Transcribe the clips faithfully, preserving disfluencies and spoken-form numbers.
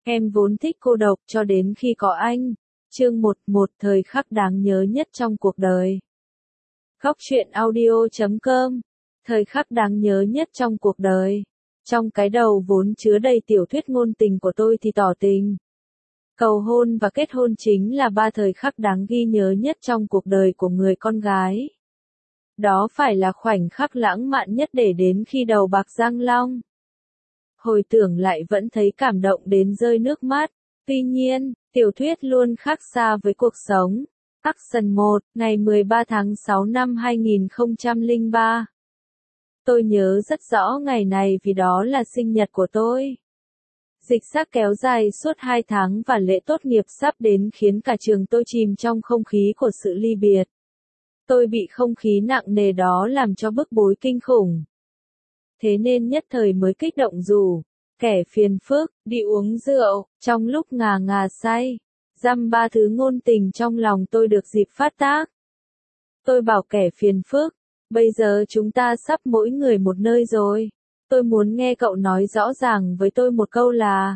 Em vốn thích cô độc cho đến khi có anh. Chương một, một thời khắc đáng nhớ nhất trong cuộc đời. Góc truyện audio chấm com. Thời khắc đáng nhớ nhất trong cuộc đời. Trong cái đầu vốn chứa đầy tiểu thuyết ngôn tình của tôi thì tỏ tình. Cầu hôn và kết hôn chính là ba thời khắc đáng ghi nhớ nhất trong cuộc đời của người con gái. Đó phải là khoảnh khắc lãng mạn nhất để đến khi đầu bạc răng long. Hồi tưởng lại vẫn thấy cảm động đến rơi nước mắt. Tuy nhiên, tiểu thuyết luôn khác xa với cuộc sống. Action một, ngày mười ba tháng sáu năm hai nghìn không trăm lẻ ba. Tôi nhớ rất rõ ngày này vì đó là sinh nhật của tôi. Dịch xác kéo dài suốt hai tháng và lễ tốt nghiệp sắp đến khiến cả trường tôi chìm trong không khí của sự ly biệt. Tôi bị không khí nặng nề đó làm cho bức bối kinh khủng. Thế nên nhất thời mới kích động rủ kẻ phiền phức đi uống rượu, trong lúc ngà ngà say, dăm ba thứ ngôn tình trong lòng tôi được dịp phát tác. Tôi bảo kẻ phiền phức, bây giờ chúng ta sắp mỗi người một nơi rồi. Tôi muốn nghe cậu nói rõ ràng với tôi một câu là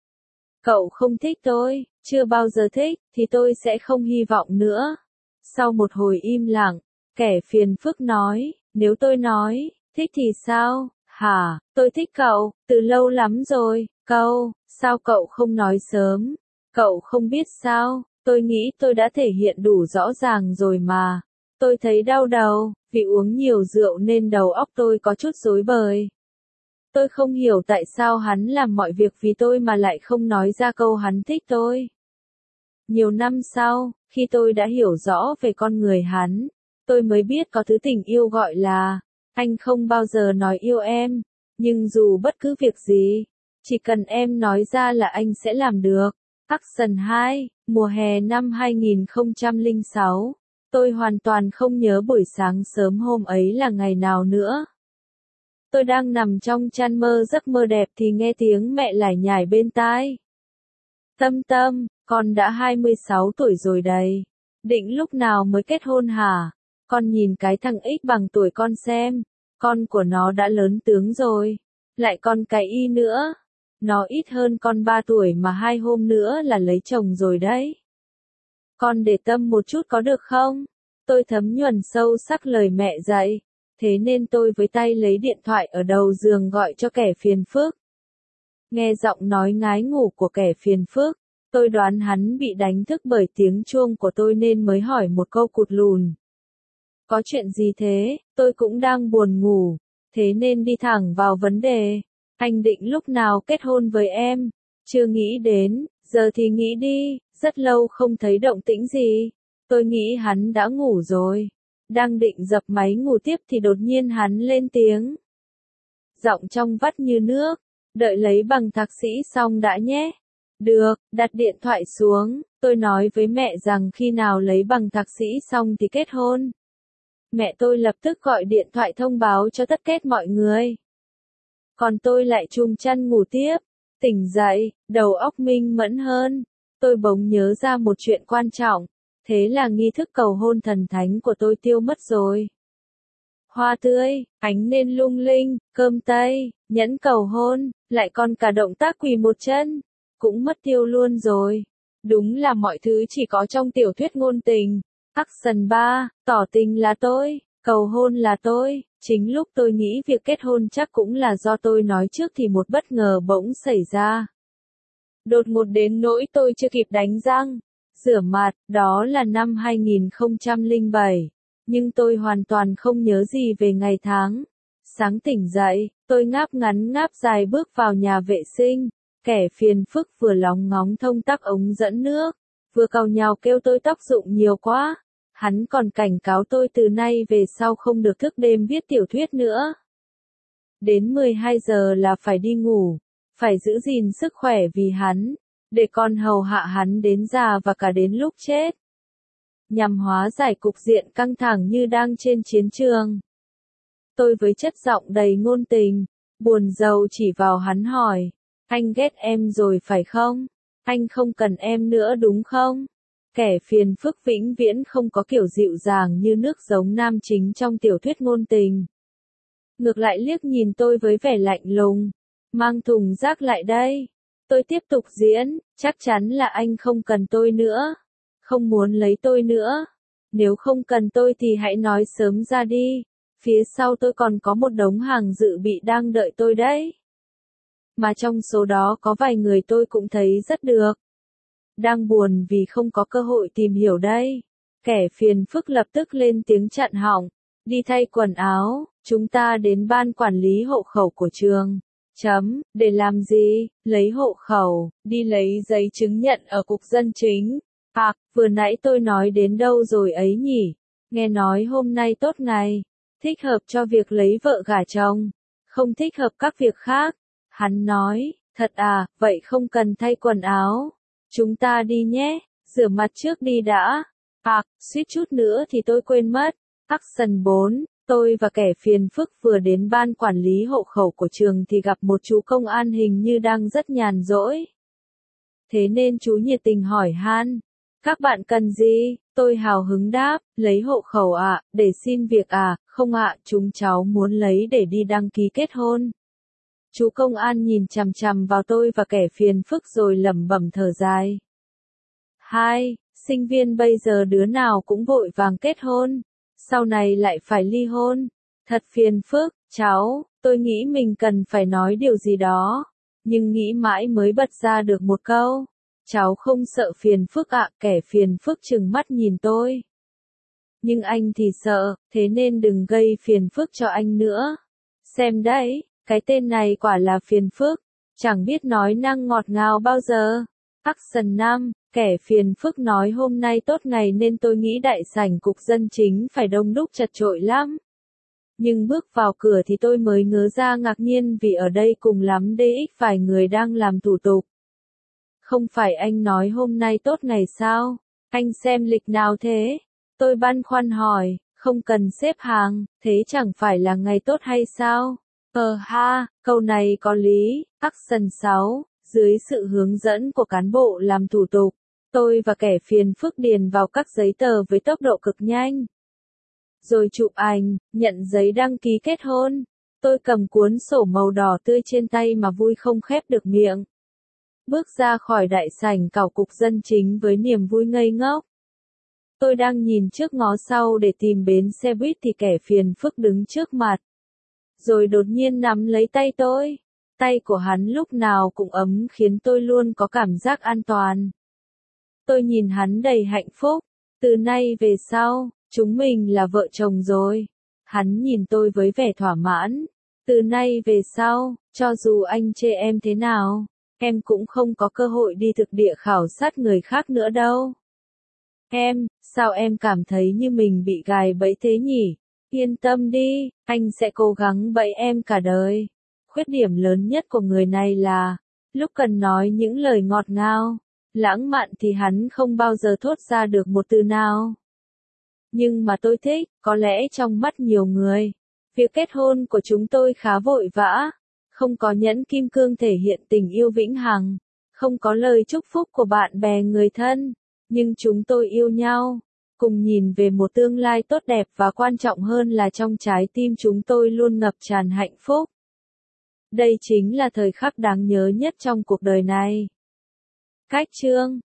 cậu không thích tôi, chưa bao giờ thích, thì tôi sẽ không hy vọng nữa. Sau một hồi im lặng, kẻ phiền phức nói, nếu tôi nói, thích thì sao? Hả, tôi thích cậu, từ lâu lắm rồi, cậu, sao cậu không nói sớm? Cậu không biết sao, tôi nghĩ tôi đã thể hiện đủ rõ ràng rồi mà. Tôi thấy đau đầu, vì uống nhiều rượu nên đầu óc tôi có chút rối bời. Tôi không hiểu tại sao hắn làm mọi việc vì tôi mà lại không nói ra câu hắn thích tôi. Nhiều năm sau, khi tôi đã hiểu rõ về con người hắn, tôi mới biết có thứ tình yêu gọi là anh không bao giờ nói yêu em, nhưng dù bất cứ việc gì, chỉ cần em nói ra là anh sẽ làm được. Action hai, mùa hè năm hai nghìn không trăm lẻ sáu. Tôi hoàn toàn không nhớ buổi sáng sớm hôm ấy là ngày nào nữa. Tôi đang nằm trong chăn mơ giấc mơ đẹp thì nghe tiếng mẹ lải nhải bên tai. Tâm Tâm, con đã hai mươi sáu tuổi rồi đấy. Định lúc nào mới kết hôn hả? Con nhìn cái thằng X bằng tuổi con xem. Con của nó đã lớn tướng rồi. Lại con cái Y nữa. Nó ít hơn con ba tuổi mà hai hôm nữa là lấy chồng rồi đấy. Con để tâm một chút có được không? Tôi thấm nhuần sâu sắc lời mẹ dạy. Thế nên tôi với tay lấy điện thoại ở đầu giường gọi cho kẻ phiền phức. Nghe giọng nói ngái ngủ của kẻ phiền phức, tôi đoán hắn bị đánh thức bởi tiếng chuông của tôi nên mới hỏi một câu cụt lùn. Có chuyện gì thế? Tôi cũng đang buồn ngủ, thế nên đi thẳng vào vấn đề. Anh định lúc nào kết hôn với em? Chưa nghĩ đến, giờ thì nghĩ đi, rất lâu không thấy động tĩnh gì. Tôi nghĩ hắn đã ngủ rồi. Đang định dập máy ngủ tiếp thì đột nhiên hắn lên tiếng. Giọng trong vắt như nước, đợi lấy bằng thạc sĩ xong đã nhé. Được, đặt điện thoại xuống, tôi nói với mẹ rằng khi nào lấy bằng thạc sĩ xong thì kết hôn. Mẹ tôi lập tức gọi điện thoại thông báo cho tất kết mọi người. Còn tôi lại chùm chăn ngủ tiếp, tỉnh dậy, đầu óc minh mẫn hơn. Tôi bỗng nhớ ra một chuyện quan trọng. Thế là nghi thức cầu hôn thần thánh của tôi tiêu mất rồi. Hoa tươi, ánh nến lung linh, cơm tây, nhẫn cầu hôn, lại còn cả động tác quỳ một chân, cũng mất tiêu luôn rồi. Đúng là mọi thứ chỉ có trong tiểu thuyết ngôn tình. Action ba, tỏ tình là tôi, cầu hôn là tôi. Chính lúc tôi nghĩ việc kết hôn chắc cũng là do tôi nói trước thì một bất ngờ bỗng xảy ra. Đột ngột đến nỗi tôi chưa kịp đánh răng, rửa mặt, đó là năm hai nghìn không trăm lẻ bảy. Nhưng tôi hoàn toàn không nhớ gì về ngày tháng. Sáng tỉnh dậy, tôi ngáp ngắn ngáp dài bước vào nhà vệ sinh. Kẻ phiền phức vừa lóng ngóng thông tắc ống dẫn nước, vừa càu nhàu kêu tôi tóc rụng nhiều quá. Hắn còn cảnh cáo tôi từ nay về sau không được thức đêm viết tiểu thuyết nữa. Đến mười hai giờ là phải đi ngủ, phải giữ gìn sức khỏe vì hắn, để con hầu hạ hắn đến già và cả đến lúc chết. Nhằm hóa giải cục diện căng thẳng như đang trên chiến trường. Tôi với chất giọng đầy ngôn tình, buồn rầu chỉ vào hắn hỏi, anh ghét em rồi phải không? Anh không cần em nữa đúng không? Kẻ phiền phức vĩnh viễn không có kiểu dịu dàng như nước giống nam chính trong tiểu thuyết ngôn tình. Ngược lại liếc nhìn tôi với vẻ lạnh lùng, mang thùng rác lại đây. Tôi tiếp tục diễn, chắc chắn là anh không cần tôi nữa. Không muốn lấy tôi nữa. Nếu không cần tôi thì hãy nói sớm ra đi. Phía sau tôi còn có một đống hàng dự bị đang đợi tôi đấy. Mà trong số đó có vài người tôi cũng thấy rất được. Đang buồn vì không có cơ hội tìm hiểu đây. Kẻ phiền phức lập tức lên tiếng chặn họng. Đi thay quần áo, chúng ta đến ban quản lý hộ khẩu của trường. Chấm, để làm gì? Lấy hộ khẩu, đi lấy giấy chứng nhận ở cục dân chính. À, vừa nãy tôi nói đến đâu rồi ấy nhỉ? Nghe nói hôm nay tốt ngày. Thích hợp cho việc lấy vợ gả chồng. Không thích hợp các việc khác. Hắn nói, thật à, vậy không cần thay quần áo. Chúng ta đi nhé, rửa mặt trước đi đã. À, suýt chút nữa thì tôi quên mất. Action bốn, tôi và kẻ phiền phức vừa đến ban quản lý hộ khẩu của trường thì gặp một chú công an hình như đang rất nhàn rỗi. Thế nên chú nhiệt tình hỏi han. Các bạn cần gì? Tôi hào hứng đáp, lấy hộ khẩu ạ, à, để xin việc à, không ạ, à, chúng cháu muốn lấy để đi đăng ký kết hôn. Chú công an nhìn chằm chằm vào tôi và kẻ phiền phức rồi lẩm bẩm thở dài. Hai, sinh viên bây giờ đứa nào cũng vội vàng kết hôn, sau này lại phải ly hôn. Thật phiền phức, cháu, tôi nghĩ mình cần phải nói điều gì đó, nhưng nghĩ mãi mới bật ra được một câu. Cháu không sợ phiền phức ạ, à, kẻ phiền phức trừng mắt nhìn tôi. Nhưng anh thì sợ, thế nên đừng gây phiền phức cho anh nữa. Xem đấy, cái tên này quả là phiền phức, chẳng biết nói năng ngọt ngào bao giờ. Action năm, kẻ phiền phức nói hôm nay tốt ngày nên tôi nghĩ đại sảnh cục dân chính phải đông đúc chật chội lắm. Nhưng bước vào cửa thì tôi mới ngớ ra ngạc nhiên vì ở đây cùng lắm đê ích vài người đang làm thủ tục. Không phải anh nói hôm nay tốt ngày sao? Anh xem lịch nào thế? Tôi băn khoăn hỏi, không cần xếp hàng, thế chẳng phải là ngày tốt hay sao? Ờ ha, câu này có lý. Action sáu, dưới sự hướng dẫn của cán bộ làm thủ tục, tôi và kẻ phiền phức điền vào các giấy tờ với tốc độ cực nhanh. Rồi chụp ảnh, nhận giấy đăng ký kết hôn. Tôi cầm cuốn sổ màu đỏ tươi trên tay mà vui không khép được miệng. Bước ra khỏi đại sảnh cảo cục dân chính với niềm vui ngây ngốc. Tôi đang nhìn trước ngó sau để tìm bến xe buýt thì kẻ phiền phức đứng trước mặt. Rồi đột nhiên nắm lấy tay tôi. Tay của hắn lúc nào cũng ấm khiến tôi luôn có cảm giác an toàn. Tôi nhìn hắn đầy hạnh phúc. Từ nay về sau, chúng mình là vợ chồng rồi. Hắn nhìn tôi với vẻ thỏa mãn. Từ nay về sau, cho dù anh chê em thế nào, em cũng không có cơ hội đi thực địa khảo sát người khác nữa đâu. Em, sao em cảm thấy như mình bị gài bẫy thế nhỉ? Yên tâm đi, anh sẽ cố gắng bẫy em cả đời. Khuyết điểm lớn nhất của người này là, lúc cần nói những lời ngọt ngào, lãng mạn thì hắn không bao giờ thốt ra được một từ nào. Nhưng mà tôi thích, có lẽ trong mắt nhiều người, việc kết hôn của chúng tôi khá vội vã, không có nhẫn kim cương thể hiện tình yêu vĩnh hằng, không có lời chúc phúc của bạn bè người thân, nhưng chúng tôi yêu nhau, cùng nhìn về một tương lai tốt đẹp và quan trọng hơn là trong trái tim chúng tôi luôn ngập tràn hạnh phúc. Đây chính là thời khắc đáng nhớ nhất trong cuộc đời này. Cách chương